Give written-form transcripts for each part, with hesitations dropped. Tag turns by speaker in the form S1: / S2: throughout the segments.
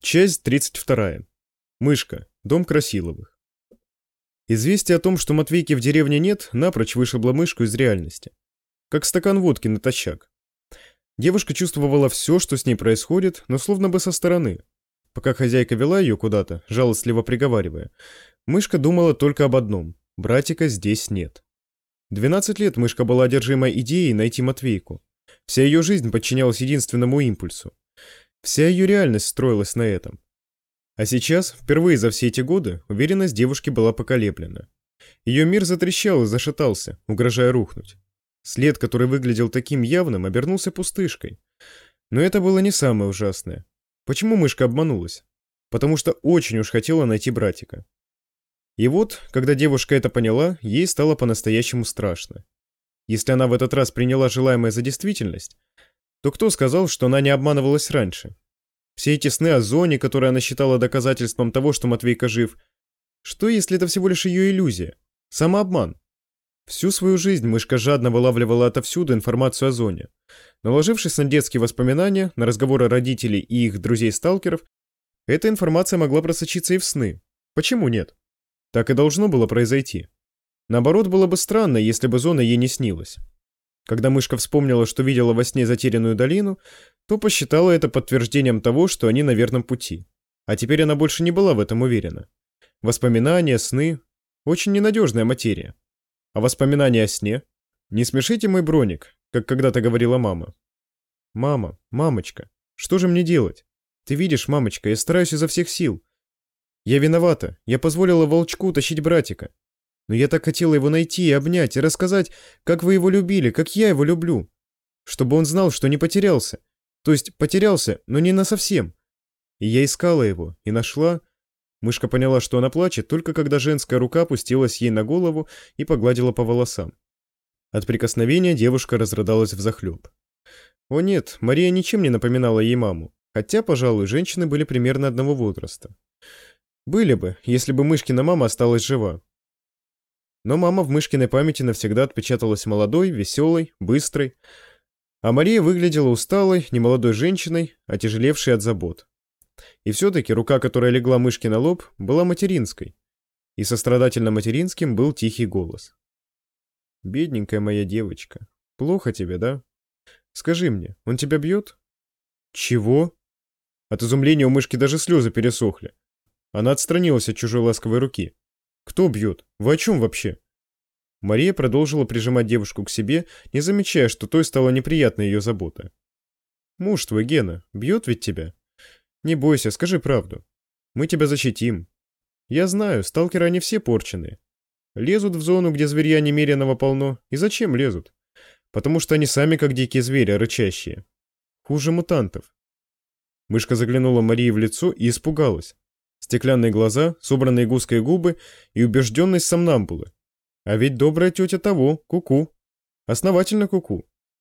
S1: Часть 32. Мышка. Дом Красиловых. Известие о том, что Матвейки в деревне нет, напрочь вышибло мышку из реальности. Как стакан водки натощак. Девушка чувствовала все, что с ней происходит, но словно бы со стороны. Пока хозяйка вела ее куда-то, жалостливо приговаривая, мышка думала только об одном – братика здесь нет. 12 лет мышка была одержима идеей найти Матвейку. Вся ее жизнь подчинялась единственному импульсу. Вся ее реальность строилась на этом. А сейчас, впервые за все эти годы, уверенность девушки была поколеблена. Ее мир затрещал и зашатался, угрожая рухнуть. След, который выглядел таким явным, обернулся пустышкой. Но это было не самое ужасное. Почему мышка обманулась? Потому что очень уж хотела найти братика. И вот, когда девушка это поняла, ей стало по-настоящему страшно. Если она в этот раз приняла желаемое за действительность, то кто сказал, что она не обманывалась раньше? Все эти сны о зоне, которые она считала доказательством того, что Матвейка жив. Что, если это всего лишь ее иллюзия? Самообман. Всю свою жизнь мышка жадно вылавливала отовсюду информацию о зоне. Наложившись на детские воспоминания, на разговоры родителей и их друзей-сталкеров, эта информация могла просочиться и в сны. Почему нет? Так и должно было произойти. Наоборот, было бы странно, если бы зона ей не снилась. Когда мышка вспомнила, что видела во сне затерянную долину, то посчитала это подтверждением того, что они на верном пути. А теперь она больше не была в этом уверена. Воспоминания, сны – очень ненадежная материя. А воспоминания о сне? Не смешите мой броник, как когда-то говорила мама. Мама, мамочка, что же мне делать? Ты видишь, мамочка, я стараюсь изо всех сил. Я виновата, я позволила волчку утащить братика. Но я так хотела его найти и обнять, и рассказать, как вы его любили, как я его люблю. Чтобы он знал, что не потерялся. То есть потерялся, но не насовсем. И я искала его, и нашла. Мышка поняла, что она плачет, только когда женская рука опустилась ей на голову и погладила по волосам. От прикосновения девушка разрыдалась взахлеб. О нет, Мария ничем не напоминала ей маму, хотя, пожалуй, женщины были примерно одного возраста. Были бы, если бы Мышкина мама осталась жива. Но мама в Мышкиной памяти навсегда отпечаталась молодой, веселой, быстрой. А Мария выглядела усталой, немолодой женщиной, отяжелевшей от забот. И все-таки рука, которая легла Мышке на лоб, была материнской. И сострадательно-материнским был тихий голос. «Бедненькая моя девочка, плохо тебе, да? Скажи мне, он тебя бьет?» «Чего?» От изумления у Мышки даже слезы пересохли. Она отстранилась от чужой ласковой руки. «Кто бьет? Вы о чем вообще?» Мария продолжила прижимать девушку к себе, не замечая, что той стала неприятна ее забота. «Муж твой, Гена, бьет ведь тебя? Не бойся, скажи правду. Мы тебя защитим. Я знаю, сталкеры они все порченые. Лезут в зону, где зверья немеренного полно. И зачем лезут? Потому что они сами как дикие звери, рычащие. Хуже мутантов». Мышка заглянула Марии в лицо и испугалась. Стеклянные глаза, собранные гуской губы и убежденность сомнамбулы. А ведь добрая тетя того, куку. Основательно куку.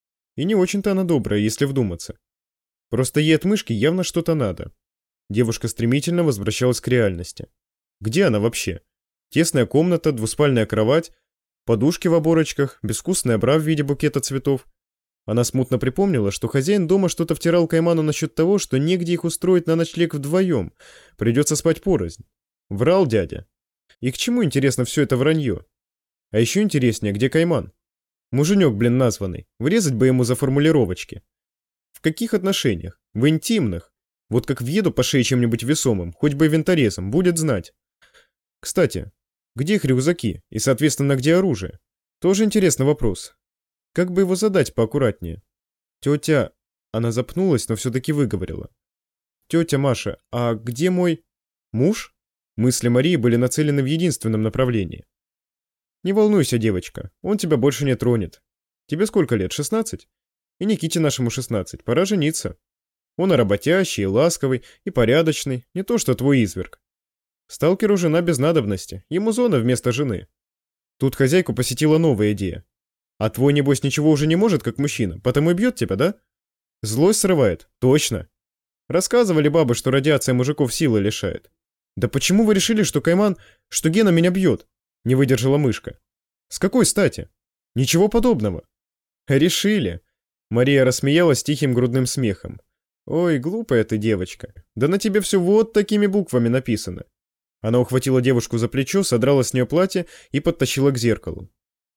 S1: И не очень-то она добрая, если вдуматься. Просто ей от Мышки явно что-то надо. Девушка стремительно возвращалась к реальности. Где она вообще? Тесная комната, двуспальная кровать, подушки в оборочках, безвкусная бра в виде букета цветов. Она смутно припомнила, что хозяин дома что-то втирал Кайману насчет того, что негде их устроить на ночлег вдвоем, придется спать порознь. Врал дядя. И к чему, интересно, все это вранье? А еще интереснее, где Кайман? Муженек, блин, названный. Врезать бы ему за формулировочки. В каких отношениях? В интимных. Вот как въеду по шее чем-нибудь весомым, хоть бы и винторезом, будет знать. Кстати, где их рюкзаки? И, соответственно, где оружие? Тоже интересный вопрос. Как бы его задать поаккуратнее? Тетя... Она запнулась, но все-таки выговорила. Тетя Маша, а где мой... муж? Мысли Марии были нацелены в единственном направлении. Не волнуйся, девочка, он тебя больше не тронет. Тебе сколько лет, 16? И Никите нашему 16, пора жениться. Он и работящий, и ласковый, и порядочный, не то что твой изверг. Сталкеру жена без надобности, ему зона вместо жены. Тут хозяйку посетила новая идея. А твой, небось, ничего уже не может, как мужчина, потому и бьет тебя, да? Злость срывает? Точно. Рассказывали бабы, что радиация мужиков силы лишает. Да почему вы решили, что Кайман, что Гена меня бьет? Не выдержала Мышка. С какой стати? Ничего подобного. Решили. Мария рассмеялась тихим грудным смехом. Ой, глупая ты девочка. Да на тебе все вот такими буквами написано. Она ухватила девушку за плечо, содрала с нее платье и подтащила к зеркалу.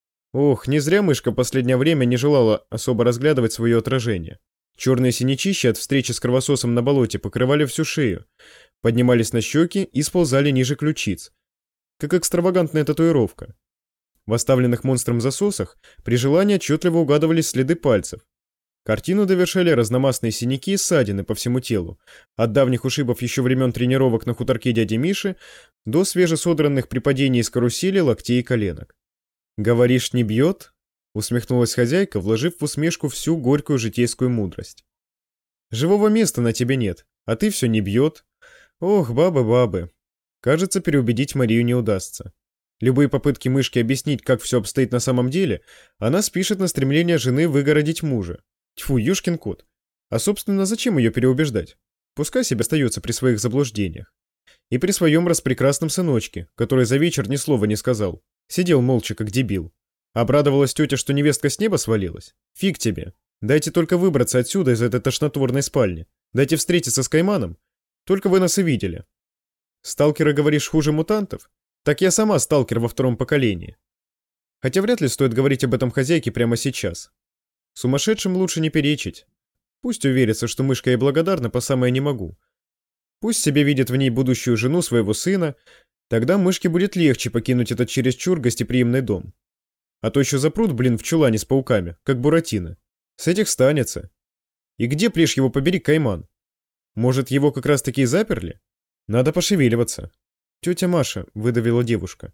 S1: Ох, не зря мышка последнее время не желала особо разглядывать свое отражение. Черные синячища от встречи с кровососом на болоте покрывали всю шею, поднимались на щеки и сползали ниже ключиц, как экстравагантная татуировка. В оставленных монстром засосах при желании отчетливо угадывались следы пальцев. Картину довершали разномастные синяки и ссадины по всему телу, от давних ушибов еще времен тренировок на хуторке дяди Миши до свежесодранных при падении с карусели локтей и коленок. «Говоришь, не бьет?» — усмехнулась хозяйка, вложив в усмешку всю горькую житейскую мудрость. «Живого места на тебе нет, а ты все не бьет. Ох, бабы. Кажется, переубедить Марию не удастся. Любые попытки мышки объяснить, как все обстоит на самом деле, она спишет на стремление жены выгородить мужа. Тьфу, юшкин кот. А собственно, зачем ее переубеждать? Пускай себе остается при своих заблуждениях. И при своем распрекрасном сыночке, который за вечер ни слова не сказал. Сидел молча, как дебил. Обрадовалась тетя, что невестка с неба свалилась? Фиг тебе. Дайте только выбраться отсюда, из этой тошнотворной спальни. Дайте встретиться с Кайманом. Только вы нас и видели. Сталкеры, говоришь, хуже мутантов? Так я сама сталкер во втором поколении. Хотя вряд ли стоит говорить об этом хозяйке прямо сейчас. Сумасшедшим лучше не перечить. Пусть уверится, что мышка ей благодарна по самое не могу. Пусть себе видит в ней будущую жену своего сына, тогда мышке будет легче покинуть этот чересчур гостеприимный дом. А то еще запрут, в чулане с пауками, как Буратино. С этих станется. И где, плешь его побери, Кайман? Может, его как раз-таки и заперли? Надо пошевеливаться. Тетя Маша, выдавила девушка.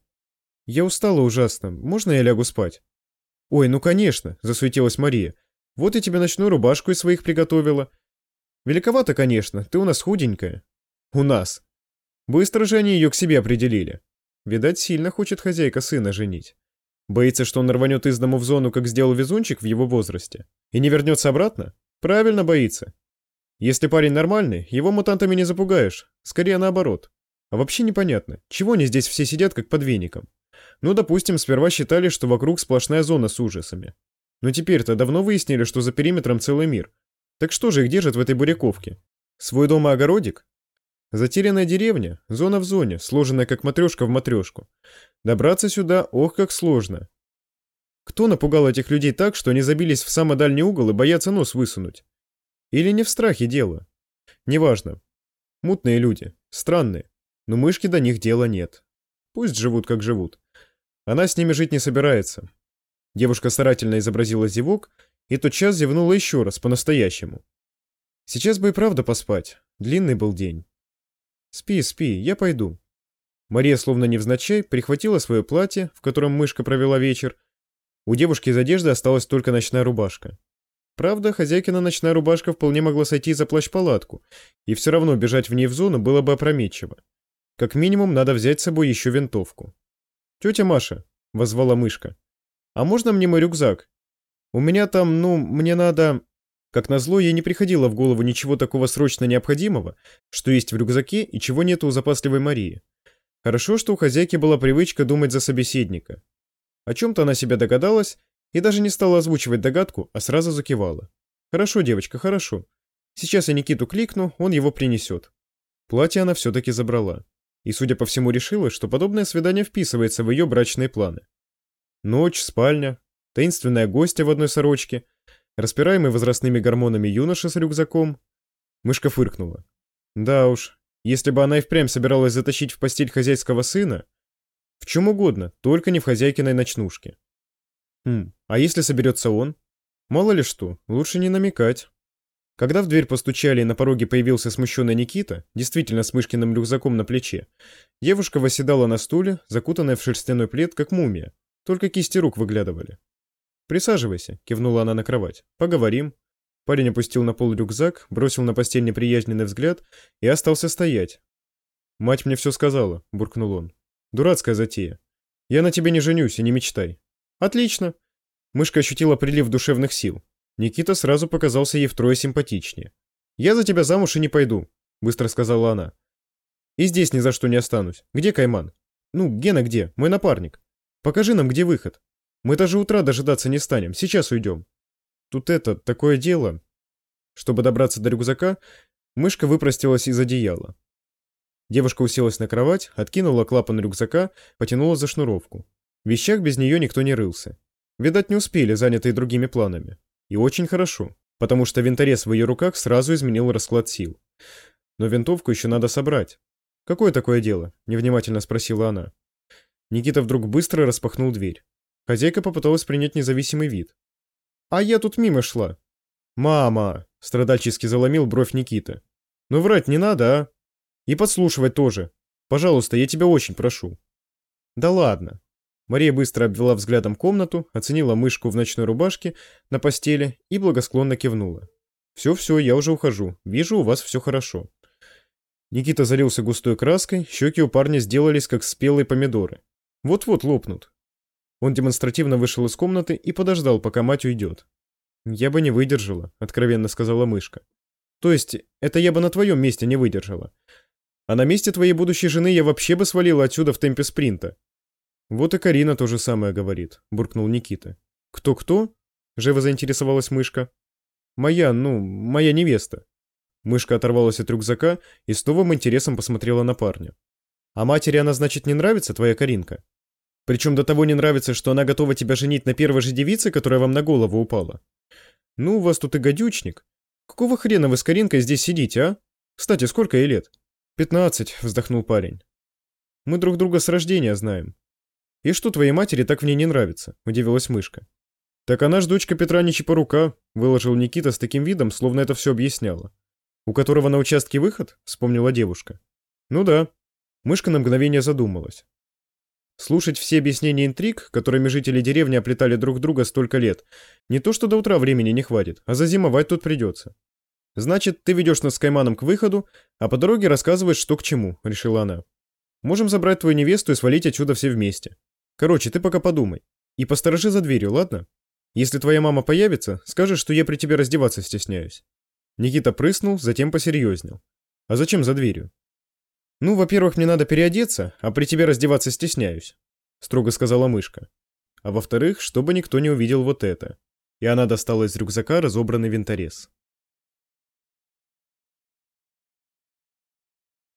S1: Я устала ужасно, можно я лягу спать? Ой, ну конечно, засуетилась Мария. Вот я тебе ночную рубашку из своих приготовила. Великовато, конечно, ты у нас худенькая. У нас. Быстро же они ее к себе определили. Видать, сильно хочет хозяйка сына женить. Боится, что он рванет из дому в зону, как сделал везунчик в его возрасте, и не вернется обратно? Правильно боится. Если парень нормальный, его мутантами не запугаешь, скорее наоборот. А вообще непонятно, чего они здесь все сидят, как под веником? Ну, допустим, сперва считали, что вокруг сплошная зона с ужасами. Но теперь-то давно выяснили, что за периметром целый мир. Так что же их держат в этой буряковке? Свой дом и огородик? Затерянная деревня, зона в зоне, сложенная как матрешка в матрешку. Добраться сюда, ох, как сложно. Кто напугал этих людей так, что они забились в самый дальний угол и боятся нос высунуть? Или не в страхе дело? Неважно. Мутные люди, странные, но мышки до них дела нет. Пусть живут, как живут. Она с ними жить не собирается. Девушка старательно изобразила зевок и тотчас зевнула еще раз, по-настоящему. Сейчас бы и правда поспать. Длинный был день. Спи, я пойду. Мария, словно невзначай, прихватила свое платье, в котором мышка провела вечер. У девушки из одежды осталась только ночная рубашка. Правда, хозяйкина ночная рубашка вполне могла сойти за плащ-палатку, и все равно бежать в ней в зону было бы опрометчиво. Как минимум, надо взять с собой еще винтовку. «Тетя Маша», — воззвала мышка, — «а можно мне мой рюкзак? У меня там, мне надо...» Как назло, ей не приходило в голову ничего такого срочно необходимого, что есть в рюкзаке и чего нету у запасливой Марии. Хорошо, что у хозяйки была привычка думать за собеседника. О чем-то она себя догадалась и даже не стала озвучивать догадку, а сразу закивала. «Хорошо, девочка, хорошо. Сейчас я Никиту кликну, он его принесет». Платье она все-таки забрала. И, судя по всему, решила, что подобное свидание вписывается в ее брачные планы. Ночь, спальня, таинственная гостья в одной сорочке, распираемый возрастными гормонами юноша с рюкзаком. Мышка фыркнула. Да уж, если бы она и впрямь собиралась затащить в постель хозяйского сына, в чем угодно, только не в хозяйкиной ночнушке. А если соберется он? Мало ли что, лучше не намекать. Когда в дверь постучали и на пороге появился смущенный Никита, действительно с мышкиным рюкзаком на плече, девушка восседала на стуле, закутанная в шерстяной плед, как мумия, только кисти рук выглядывали. «Присаживайся», — кивнула она на кровать. «Поговорим». Парень опустил на пол рюкзак, бросил на постель неприязненный взгляд и остался стоять. «Мать мне все сказала», — буркнул он. «Дурацкая затея. Я на тебе не женюсь и не мечтай». «Отлично». Мышка ощутила прилив душевных сил. Никита сразу показался ей втрое симпатичнее. «Я за тебя замуж и не пойду», — быстро сказала она. «И здесь ни за что не останусь. Где Кайман? Гена где? Мой напарник. Покажи нам, где выход. Мы даже утра дожидаться не станем. Сейчас уйдем». «Тут такое дело». Чтобы добраться до рюкзака, мышка выпростилась из одеяла. Девушка уселась на кровать, откинула клапан рюкзака, потянула за шнуровку. В вещах без нее никто не рылся. Видать, не успели, занятые другими планами. И очень хорошо, потому что винторез в ее руках сразу изменил расклад сил. Но винтовку еще надо собрать. «Какое такое дело?» — невнимательно спросила она. Никита вдруг быстро распахнул дверь. Хозяйка попыталась принять независимый вид. «А я тут мимо шла». «Мама!» — страдальчески заломил бровь Никита. «Ну врать не надо, а? И подслушивать тоже. Пожалуйста, я тебя очень прошу». «Да ладно». Мария быстро обвела взглядом комнату, оценила мышку в ночной рубашке на постели и благосклонно кивнула. «Все-все, я уже ухожу. Вижу, у вас все хорошо». Никита залился густой краской, щеки у парня сделались, как спелые помидоры. Вот-вот лопнут. Он демонстративно вышел из комнаты и подождал, пока мать уйдет. «Я бы не выдержала», — откровенно сказала мышка. «То есть, это я бы на твоем месте не выдержала. А на месте твоей будущей жены я вообще бы свалила отсюда в темпе спринта». «Вот и Карина то же самое говорит», — буркнул Никита. «Кто-кто?» — живо заинтересовалась мышка. «Моя невеста». Мышка оторвалась от рюкзака и с новым интересом посмотрела на парня. «А матери она, значит, не нравится, твоя Каринка? Причем до того не нравится, что она готова тебя женить на первой же девице, которая вам на голову упала? Ну, у вас тут и гадючник. Какого хрена вы с Каринкой здесь сидите, а? Кстати, сколько ей лет?» 15, вздохнул парень. «Мы друг друга с рождения знаем». «И что твоей матери так в ней не нравится?» — удивилась мышка. «Так она ж дочка Петра Нечипорука», — выложил Никита с таким видом, словно это все объясняло. «У которого на участке выход?» — вспомнила девушка. «Ну да». Мышка на мгновение задумалась. Слушать все объяснения интриг, которыми жители деревни оплетали друг друга столько лет, не то что до утра времени не хватит, а зазимовать тут придется. «Значит, ты ведешь нас с Кайманом к выходу, а по дороге рассказываешь, что к чему», — решила она. «Можем забрать твою невесту и свалить отсюда все вместе. Короче, ты пока подумай. И посторожи за дверью, ладно? Если твоя мама появится, скажешь, что я при тебе раздеваться стесняюсь». Никита прыснул, затем посерьезнел. «А зачем за дверью?» «Ну, во-первых, мне надо переодеться, а при тебе раздеваться стесняюсь», — строго сказала мышка. «А во-вторых, чтобы никто не увидел вот это». И она достала из рюкзака разобранный винторез.